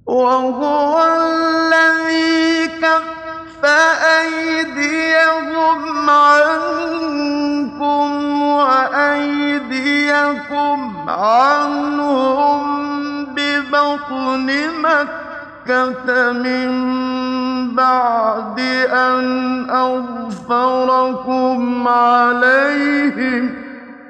وهو الذي كف أيديهم عنكم وأيديكم عنهم ببطن مكة من بعد أن أظفركم عليهم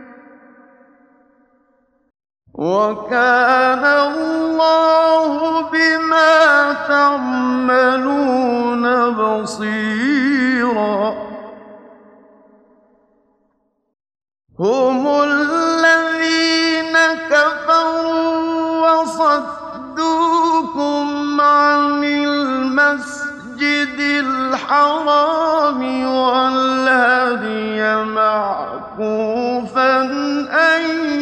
وكان الله بما تعملون بصيرا هم الذين كفروا وصدوكم عن المسجد الحرام والهدي معكوفا أن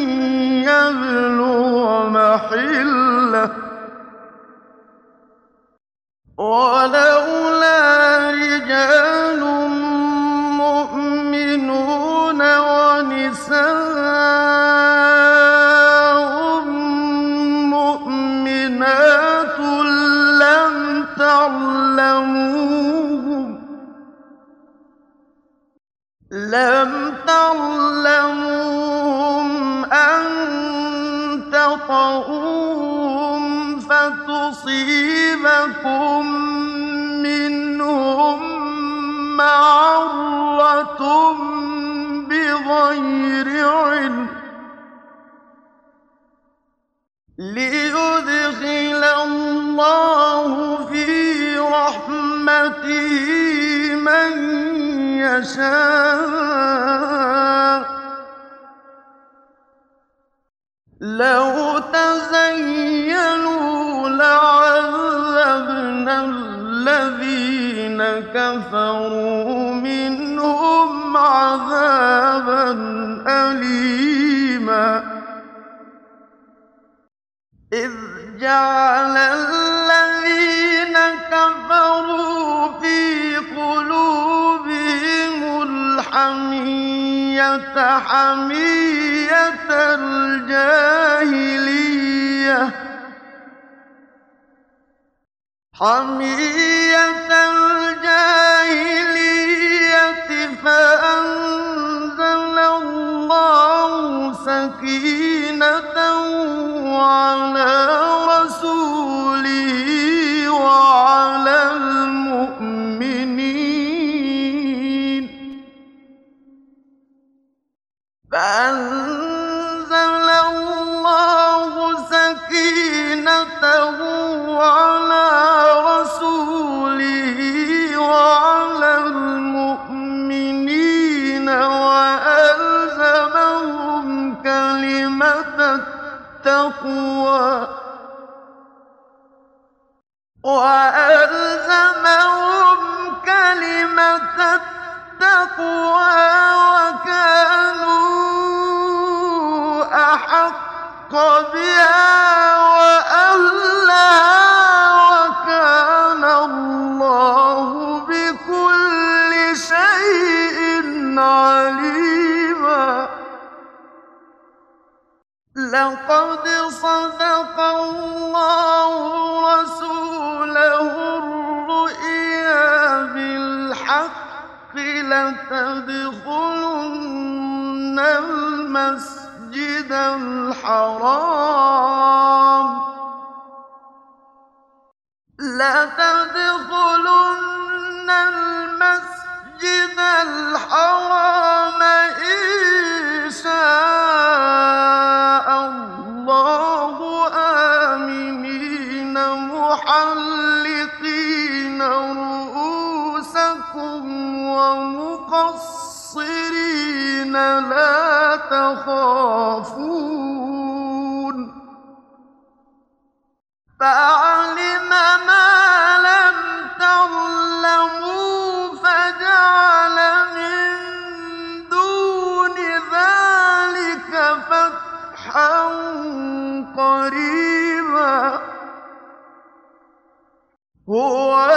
يبلغ محله ولولا رجال مؤمنون ونساء مؤمنات لم تعلموهم أن تطؤوهم فتصيبكم منهم معرة بغير علم ليدخل الله في رحمته من يشاء لو تزيلوا لعذبنا الذين كفروا منهم عذابا أليما إذ جعل الذين كفروا في قلوبهم الحمية حمية الجاهلية فأنزل الله سكينته على رسوله وعلى المؤمنين فأنزل الله سكينته على رسوله وعلى المؤمنين وألزمهم كلمة التقوى وكانوا أحق بها وأهلها وكان الله بكل شيء عليما لقد صدق الله رسوله الرؤيا بالحق لتدخلن المسجد الحرام إن شاء الله آمنين محلقين رؤوسكم ومقصرين لا تخافون فعلم ما لم تعلموا فجعل من دون ذلك فتحا قريبا هو